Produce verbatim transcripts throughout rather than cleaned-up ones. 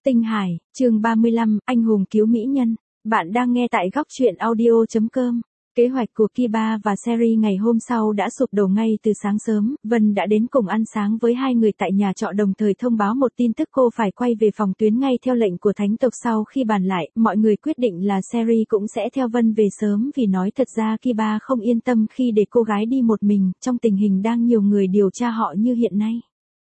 Tinh Hải, chương ba mươi lăm, anh hùng cứu mỹ nhân. Bạn đang nghe tại góc truyện audio chấm com. Kế hoạch của Kiba và Seri ngày hôm sau đã sụp đổ ngay từ sáng sớm. Vân đã đến cùng ăn sáng với hai người tại nhà trọ, đồng thời thông báo một tin tức: cô phải quay về phòng tuyến ngay theo lệnh của thánh tộc. Sau khi bàn lại, mọi người quyết định là Seri cũng sẽ theo Vân về sớm, vì nói thật ra Kiba không yên tâm khi để cô gái đi một mình, trong tình hình đang nhiều người điều tra họ như hiện nay.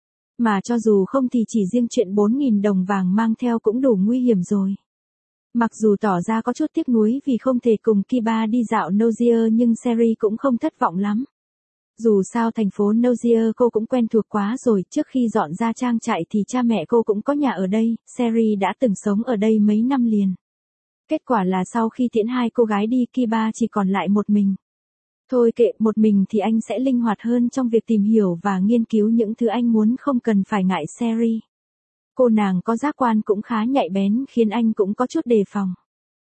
Mà cho dù không thì chỉ riêng chuyện bốn nghìn đồng vàng mang theo cũng đủ nguy hiểm rồi. Mặc dù tỏ ra có chút tiếc nuối vì không thể cùng Kiba đi dạo Nozier, nhưng Seri cũng không thất vọng lắm. Dù sao thành phố Nozier cô cũng quen thuộc quá rồi, trước khi dọn ra trang trại thì cha mẹ cô cũng có nhà ở đây, Seri đã từng sống ở đây mấy năm liền. Kết quả là sau khi tiễn hai cô gái đi, Kiba chỉ còn lại một mình. Thôi kệ, một mình thì anh sẽ linh hoạt hơn trong việc tìm hiểu và nghiên cứu những thứ anh muốn, không cần phải ngại Seri. Cô nàng có giác quan cũng khá nhạy bén, khiến anh cũng có chút đề phòng.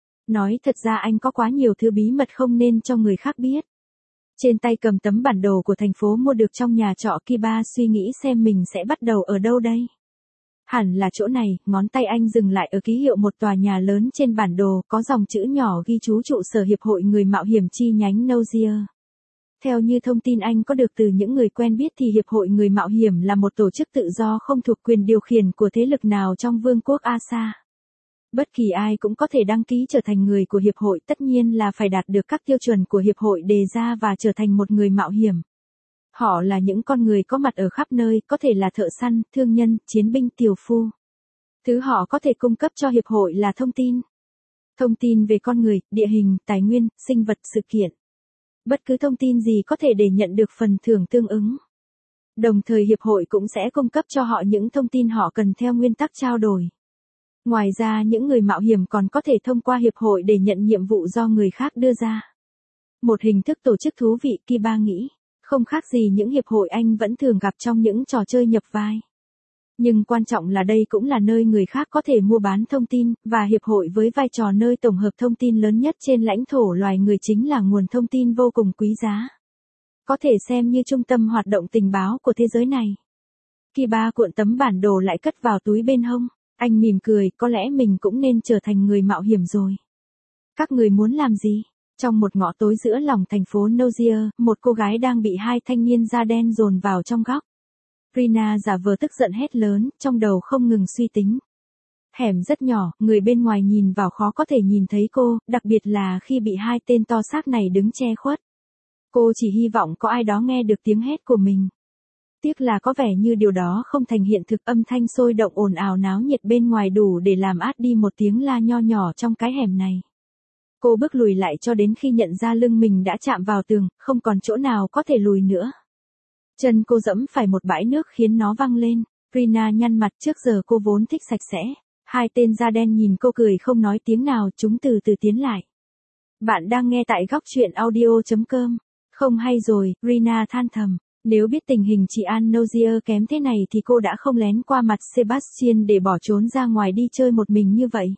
Nói thật ra anh có quá nhiều thứ bí mật không nên cho người khác biết. Trên tay cầm tấm bản đồ của thành phố mua được trong nhà trọ, Kiba suy nghĩ xem mình sẽ bắt đầu ở đâu đây. Hẳn là chỗ này. Ngón tay anh dừng lại ở ký hiệu một tòa nhà lớn trên bản đồ, có dòng chữ nhỏ ghi chú trụ sở Hiệp hội Người Mạo Hiểm chi nhánh Nozier. Theo như thông tin anh có được từ những người quen biết thì Hiệp hội Người Mạo Hiểm là một tổ chức tự do không thuộc quyền điều khiển của thế lực nào trong Vương quốc Asa. Bất kỳ ai cũng có thể đăng ký trở thành người của Hiệp hội, tất nhiên là phải đạt được các tiêu chuẩn của Hiệp hội đề ra và trở thành một người mạo hiểm. Họ là những con người có mặt ở khắp nơi, có thể là thợ săn, thương nhân, chiến binh, tiểu phu. Thứ họ có thể cung cấp cho Hiệp hội là thông tin. Thông tin về con người, địa hình, tài nguyên, sinh vật, sự kiện. Bất cứ thông tin gì có thể để nhận được phần thưởng tương ứng. Đồng thời Hiệp hội cũng sẽ cung cấp cho họ những thông tin họ cần theo nguyên tắc trao đổi. Ngoài ra, những người mạo hiểm còn có thể thông qua Hiệp hội để nhận nhiệm vụ do người khác đưa ra. Một hình thức tổ chức thú vị, Kiba nghĩ. Không khác gì những hiệp hội anh vẫn thường gặp trong những trò chơi nhập vai. Nhưng quan trọng là đây cũng là nơi người khác có thể mua bán thông tin, và hiệp hội với vai trò nơi tổng hợp thông tin lớn nhất trên lãnh thổ loài người chính là nguồn thông tin vô cùng quý giá. Có thể xem như trung tâm hoạt động tình báo của thế giới này. Kiba cuộn tấm bản đồ lại cất vào túi bên hông. Anh mỉm cười, có lẽ mình cũng nên trở thành người mạo hiểm rồi. Các người muốn làm gì? Trong một ngõ tối giữa lòng thành phố Nozier, một cô gái đang bị hai thanh niên da đen dồn vào trong góc. Rina giả vờ tức giận hét lớn, trong đầu không ngừng suy tính. Hẻm rất nhỏ, người bên ngoài nhìn vào khó có thể nhìn thấy cô, đặc biệt là khi bị hai tên to xác này đứng che khuất. Cô chỉ hy vọng có ai đó nghe được tiếng hét của mình. Tiếc là có vẻ như điều đó không thành hiện thực, âm thanh sôi động ồn ào náo nhiệt bên ngoài đủ để làm át đi một tiếng la nho nhỏ trong cái hẻm này. Cô bước lùi lại cho đến khi nhận ra lưng mình đã chạm vào tường, không còn chỗ nào có thể lùi nữa. Chân cô dẫm phải một bãi nước khiến nó văng lên. Rina nhăn mặt, trước giờ cô vốn thích sạch sẽ. Hai tên da đen nhìn cô cười không nói tiếng nào, chúng từ từ tiến lại. Bạn đang nghe tại góc truyện audio chấm com. Không hay rồi, Rina than thầm. Nếu biết tình hình chị An Nozier kém thế này thì cô đã không lén qua mặt Sebastian để bỏ trốn ra ngoài đi chơi một mình như vậy.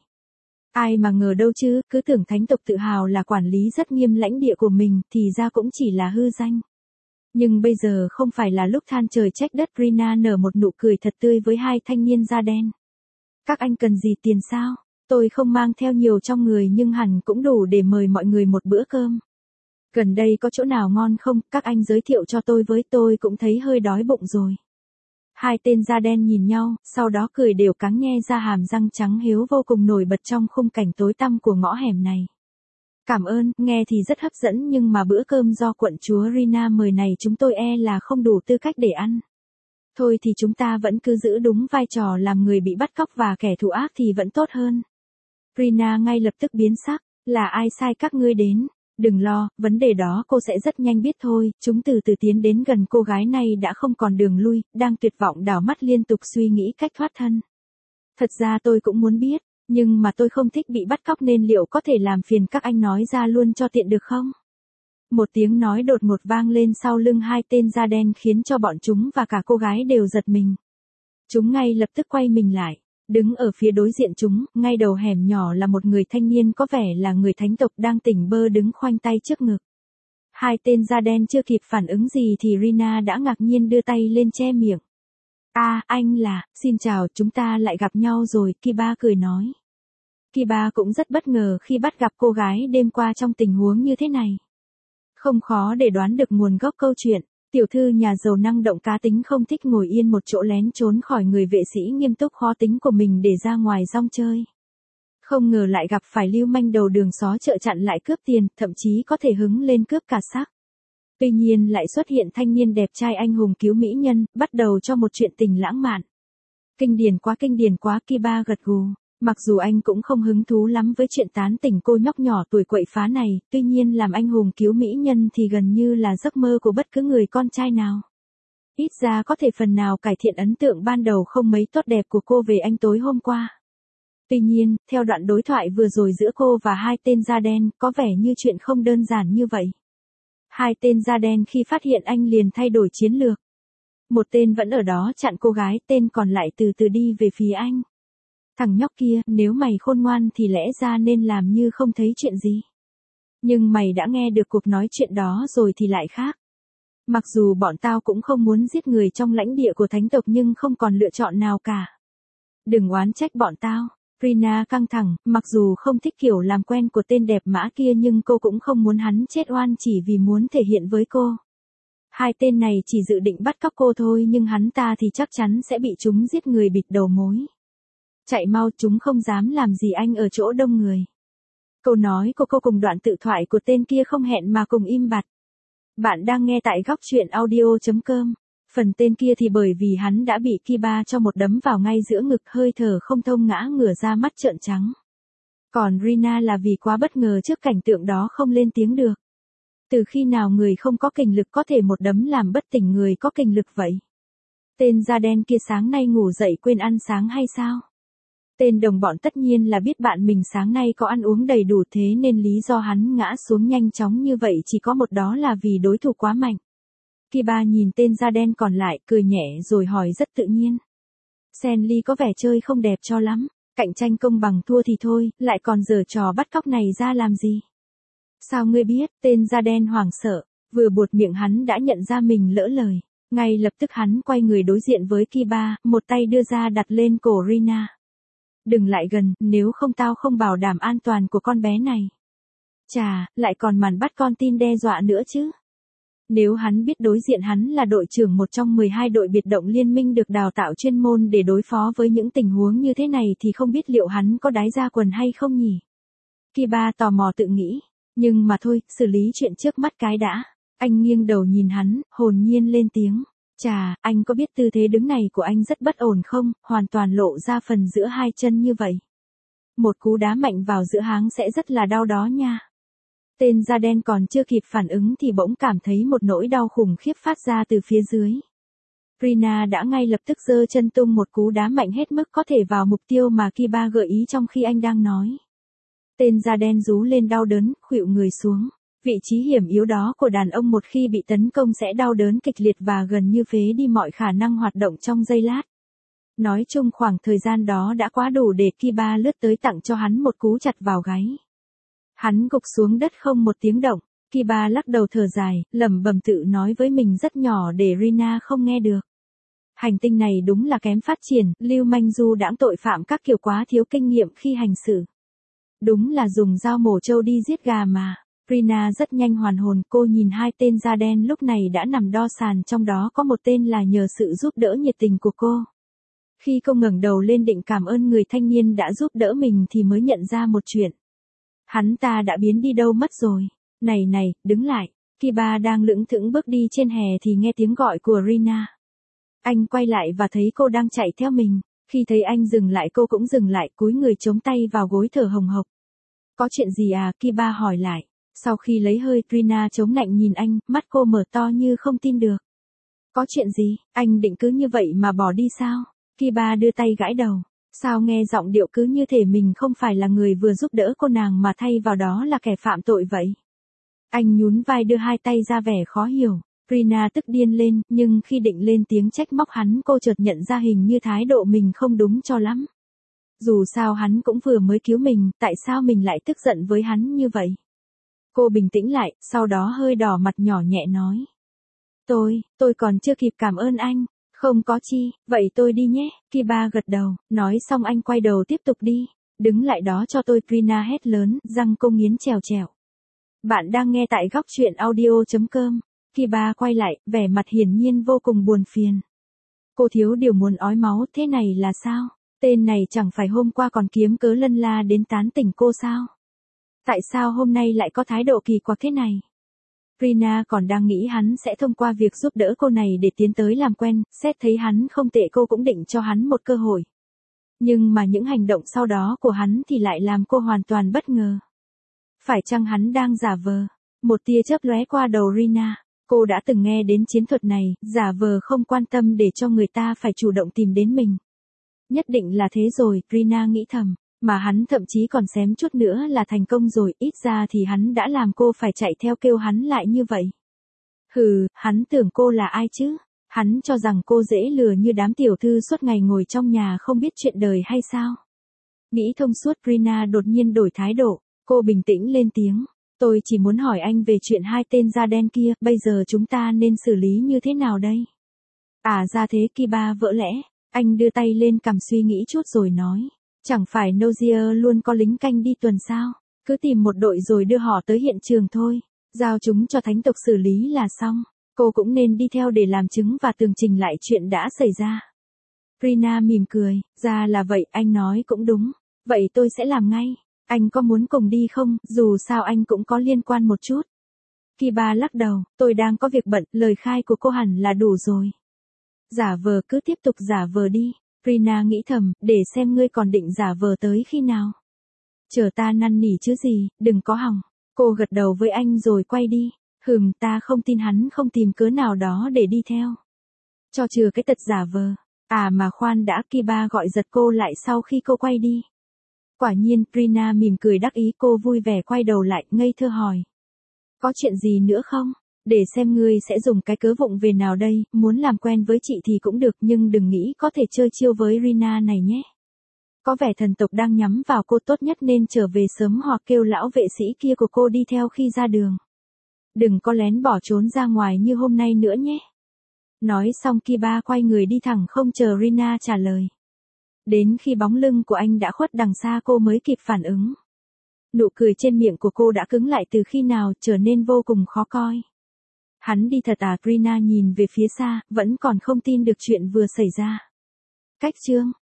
Ai mà ngờ đâu chứ, cứ tưởng thánh tộc tự hào là quản lý rất nghiêm lãnh địa của mình, thì ra cũng chỉ là hư danh. Nhưng bây giờ không phải là lúc than trời trách đất. Rina nở một nụ cười thật tươi với hai thanh niên da đen. Các anh cần gì tiền sao? Tôi không mang theo nhiều trong người nhưng hẳn cũng đủ để mời mọi người một bữa cơm. Gần đây có chỗ nào ngon không? Các anh giới thiệu cho tôi với, tôi cũng thấy hơi đói bụng rồi. Hai tên da đen nhìn nhau, sau đó cười đều cắn nhe ra hàm răng trắng hiếu vô cùng nổi bật trong khung cảnh tối tăm của ngõ hẻm này. Cảm ơn, nghe thì rất hấp dẫn, nhưng mà bữa cơm do quận chúa Rina mời này chúng tôi e là không đủ tư cách để ăn. Thôi thì chúng ta vẫn cứ giữ đúng vai trò làm người bị bắt cóc và kẻ thù ác thì vẫn tốt hơn. Rina ngay lập tức biến sắc, là ai sai các ngươi đến? Đừng lo, vấn đề đó cô sẽ rất nhanh biết thôi. Chúng từ từ tiến đến gần cô gái này đã không còn đường lui, đang tuyệt vọng đảo mắt liên tục suy nghĩ cách thoát thân. Thật ra tôi cũng muốn biết, nhưng mà tôi không thích bị bắt cóc nên liệu có thể làm phiền các anh nói ra luôn cho tiện được không? Một tiếng nói đột ngột vang lên sau lưng hai tên da đen khiến cho bọn chúng và cả cô gái đều giật mình. Chúng ngay lập tức quay mình lại. Đứng ở phía đối diện chúng, ngay đầu hẻm nhỏ là một người thanh niên có vẻ là người thánh tộc đang tỉnh bơ đứng khoanh tay trước ngực. Hai tên da đen chưa kịp phản ứng gì thì Rina đã ngạc nhiên đưa tay lên che miệng. À, anh là, xin chào, chúng ta lại gặp nhau rồi, Kiba cười nói. Kiba cũng rất bất ngờ khi bắt gặp cô gái đêm qua trong tình huống như thế này. Không khó để đoán được nguồn gốc câu chuyện. Tiểu thư nhà giàu năng động cá tính không thích ngồi yên một chỗ lén trốn khỏi người vệ sĩ nghiêm túc khó tính của mình để ra ngoài rong chơi. Không ngờ lại gặp phải lưu manh đầu đường xó chợ chặn lại cướp tiền, thậm chí có thể hứng lên cướp cả xác. Tuy nhiên lại xuất hiện thanh niên đẹp trai anh hùng cứu mỹ nhân, bắt đầu cho một chuyện tình lãng mạn. Kinh điển quá kinh điển quá, Kiba gật gù. Mặc dù anh cũng không hứng thú lắm với chuyện tán tỉnh cô nhóc nhỏ tuổi quậy phá này, tuy nhiên làm anh hùng cứu mỹ nhân thì gần như là giấc mơ của bất cứ người con trai nào. Ít ra có thể phần nào cải thiện ấn tượng ban đầu không mấy tốt đẹp của cô về anh tối hôm qua. Tuy nhiên, theo đoạn đối thoại vừa rồi giữa cô và hai tên da đen, có vẻ như chuyện không đơn giản như vậy. Hai tên da đen khi phát hiện anh liền thay đổi chiến lược. Một tên vẫn ở đó chặn cô gái, tên còn lại từ từ đi về phía anh. Thằng nhóc kia, nếu mày khôn ngoan thì lẽ ra nên làm như không thấy chuyện gì. Nhưng mày đã nghe được cuộc nói chuyện đó rồi thì lại khác. Mặc dù bọn tao cũng không muốn giết người trong lãnh địa của thánh tộc nhưng không còn lựa chọn nào cả. Đừng oán trách bọn tao. Rina căng thẳng, mặc dù không thích kiểu làm quen của tên đẹp mã kia nhưng cô cũng không muốn hắn chết oan chỉ vì muốn thể hiện với cô. Hai tên này chỉ dự định bắt cóc cô thôi nhưng hắn ta thì chắc chắn sẽ bị chúng giết người bịt đầu mối. Chạy mau, chúng không dám làm gì anh ở chỗ đông người. Câu nói của cô cùng đoạn tự thoại của tên kia không hẹn mà cùng im bặt. Bạn đang nghe tại góc truyện audio chấm com. Phần tên kia thì bởi vì hắn đã bị Kiba cho một đấm vào ngay giữa ngực, hơi thở không thông ngã ngửa ra, mắt trợn trắng. Còn Rina là vì quá bất ngờ trước cảnh tượng đó không lên tiếng được. Từ khi nào người không có kình lực có thể một đấm làm bất tỉnh người có kình lực vậy? Tên da đen kia sáng nay ngủ dậy quên ăn sáng hay sao? Tên đồng bọn tất nhiên là biết bạn mình sáng nay có ăn uống đầy đủ, thế nên lý do hắn ngã xuống nhanh chóng như vậy chỉ có một, đó là vì đối thủ quá mạnh. Kiba nhìn tên da đen còn lại, cười nhẹ rồi hỏi rất tự nhiên. Senli có vẻ chơi không đẹp cho lắm, cạnh tranh công bằng thua thì thôi, lại còn giở trò bắt cóc này ra làm gì? Sao ngươi biết? Tên da đen hoảng sợ, vừa buột miệng hắn đã nhận ra mình lỡ lời. Ngay lập tức hắn quay người đối diện với Kiba, một tay đưa ra đặt lên cổ Rina. Đừng lại gần, nếu không tao không bảo đảm an toàn của con bé này. Chà, lại còn màn bắt con tin đe dọa nữa chứ. Nếu hắn biết đối diện hắn là đội trưởng một trong mười hai đội biệt động liên minh được đào tạo chuyên môn để đối phó với những tình huống như thế này thì không biết liệu hắn có đái ra quần hay không nhỉ? Kiba tò mò tự nghĩ, nhưng mà thôi, xử lý chuyện trước mắt cái đã. Anh nghiêng đầu nhìn hắn, hồn nhiên lên tiếng. Chà, anh có biết tư thế đứng này của anh rất bất ổn không, hoàn toàn lộ ra phần giữa hai chân như vậy. Một cú đá mạnh vào giữa háng sẽ rất là đau đó nha. Tên da đen còn chưa kịp phản ứng thì bỗng cảm thấy một nỗi đau khủng khiếp phát ra từ phía dưới. Rina đã ngay lập tức giơ chân tung một cú đá mạnh hết mức có thể vào mục tiêu mà Kiba gợi ý trong khi anh đang nói. Tên da đen rú lên đau đớn, khuỵu người xuống. Vị trí hiểm yếu đó của đàn ông một khi bị tấn công sẽ đau đớn kịch liệt và gần như phế đi mọi khả năng hoạt động trong giây lát. Nói chung khoảng thời gian đó đã quá đủ để Kiba lướt tới tặng cho hắn một cú chặt vào gáy. Hắn gục xuống đất không một tiếng động. Kiba lắc đầu thở dài, lẩm bẩm tự nói với mình rất nhỏ để Rina không nghe được. Hành tinh này đúng là kém phát triển, lưu manh du đãng tội phạm các kiểu quá thiếu kinh nghiệm khi hành xử. Đúng là dùng dao mổ trâu đi giết gà mà. Rina rất nhanh hoàn hồn, cô nhìn hai tên da đen lúc này đã nằm đo sàn, trong đó có một tên là nhờ sự giúp đỡ nhiệt tình của cô. Khi cô ngẩng đầu lên định cảm ơn người thanh niên đã giúp đỡ mình thì mới nhận ra một chuyện. Hắn ta đã biến đi đâu mất rồi. Này này, đứng lại. Kiba đang lững thững bước đi trên hè thì nghe tiếng gọi của Rina. Anh quay lại và thấy cô đang chạy theo mình. Khi thấy anh dừng lại cô cũng dừng lại, cúi người chống tay vào gối thở hồng hộc. Có chuyện gì à? Kiba hỏi lại. Sau khi lấy hơi, Rina chống nạnh nhìn anh, mắt cô mở to như không tin được. Có chuyện gì? Anh định cứ như vậy mà bỏ đi sao? Kiba đưa tay gãi đầu. Sao nghe giọng điệu cứ như thể mình không phải là người vừa giúp đỡ cô nàng mà thay vào đó là kẻ phạm tội vậy? Anh nhún vai đưa hai tay ra vẻ khó hiểu. Rina tức điên lên, nhưng khi định lên tiếng trách móc hắn cô chợt nhận ra hình như thái độ mình không đúng cho lắm. Dù sao hắn cũng vừa mới cứu mình, tại sao mình lại tức giận với hắn như vậy? Cô bình tĩnh lại, sau đó hơi đỏ mặt nhỏ nhẹ nói. Tôi, tôi còn chưa kịp cảm ơn anh. Không có chi, vậy tôi đi nhé, Kiba gật đầu, nói xong anh quay đầu tiếp tục đi. Đứng lại đó cho tôi, Trina hét lớn, răng cô nghiến trèo trèo. Bạn đang nghe tại góc truyện audio.com. Kiba quay lại, vẻ mặt hiển nhiên vô cùng buồn phiền. Cô thiếu điều muốn ói máu, thế này là sao? Tên này chẳng phải hôm qua còn kiếm cớ lân la đến tán tỉnh cô sao? Tại sao hôm nay lại có thái độ kỳ quặc thế này? Trina còn đang nghĩ hắn sẽ thông qua việc giúp đỡ cô này để tiến tới làm quen, xét thấy hắn không tệ cô cũng định cho hắn một cơ hội. Nhưng mà những hành động sau đó của hắn thì lại làm cô hoàn toàn bất ngờ. Phải chăng hắn đang giả vờ? Một tia chớp lóe qua đầu Rina. Cô đã từng nghe đến chiến thuật này, giả vờ không quan tâm để cho người ta phải chủ động tìm đến mình. Nhất định là thế rồi, Rina nghĩ thầm. Mà hắn thậm chí còn xém chút nữa là thành công rồi, ít ra thì hắn đã làm cô phải chạy theo kêu hắn lại như vậy. Hừ, hắn tưởng cô là ai chứ? Hắn cho rằng cô dễ lừa như đám tiểu thư suốt ngày ngồi trong nhà không biết chuyện đời hay sao? Nghĩ thông suốt, Rina đột nhiên đổi thái độ, cô bình tĩnh lên tiếng. Tôi chỉ muốn hỏi anh về chuyện hai tên da đen kia, bây giờ chúng ta nên xử lý như thế nào đây? À ra thế, Kiba vỡ lẽ, anh đưa tay lên cằm suy nghĩ chút rồi nói. Chẳng phải Nozier luôn có lính canh đi tuần sao? Cứ tìm một đội rồi đưa họ tới hiện trường thôi. Giao chúng cho thánh tộc xử lý là xong. Cô cũng nên đi theo để làm chứng và tường trình lại chuyện đã xảy ra. Rina mỉm cười, ra là vậy, anh nói cũng đúng. Vậy tôi sẽ làm ngay. Anh có muốn cùng đi không, dù sao anh cũng có liên quan một chút. Kiba lắc đầu, tôi đang có việc bận, lời khai của cô hẳn là đủ rồi. Giả vờ cứ tiếp tục giả vờ đi. Rina nghĩ thầm, để xem ngươi còn định giả vờ tới khi nào. Chờ ta năn nỉ chứ gì, đừng có hòng. Cô gật đầu với anh rồi quay đi. Hừm, ta không tin hắn không tìm cớ nào đó để đi theo. Cho chừa cái tật giả vờ. À mà khoan đã, Kiba gọi giật cô lại sau khi cô quay đi. Quả nhiên, Rina mỉm cười đắc ý, cô vui vẻ quay đầu lại, ngây thơ hỏi. Có chuyện gì nữa không? Để xem ngươi sẽ dùng cái cớ vụng về nào đây, muốn làm quen với chị thì cũng được nhưng đừng nghĩ có thể chơi chiêu với Rina này nhé. Có vẻ thần tộc đang nhắm vào cô, tốt nhất nên trở về sớm hoặc kêu lão vệ sĩ kia của cô đi theo khi ra đường. Đừng có lén bỏ trốn ra ngoài như hôm nay nữa nhé. Nói xong Kiba quay người đi thẳng không chờ Rina trả lời. Đến khi bóng lưng của anh đã khuất đằng xa cô mới kịp phản ứng. Nụ cười trên miệng của cô đã cứng lại từ khi nào, trở nên vô cùng khó coi. Hắn đi thật à? Rina nhìn về phía xa, vẫn còn không tin được chuyện vừa xảy ra. Cách chương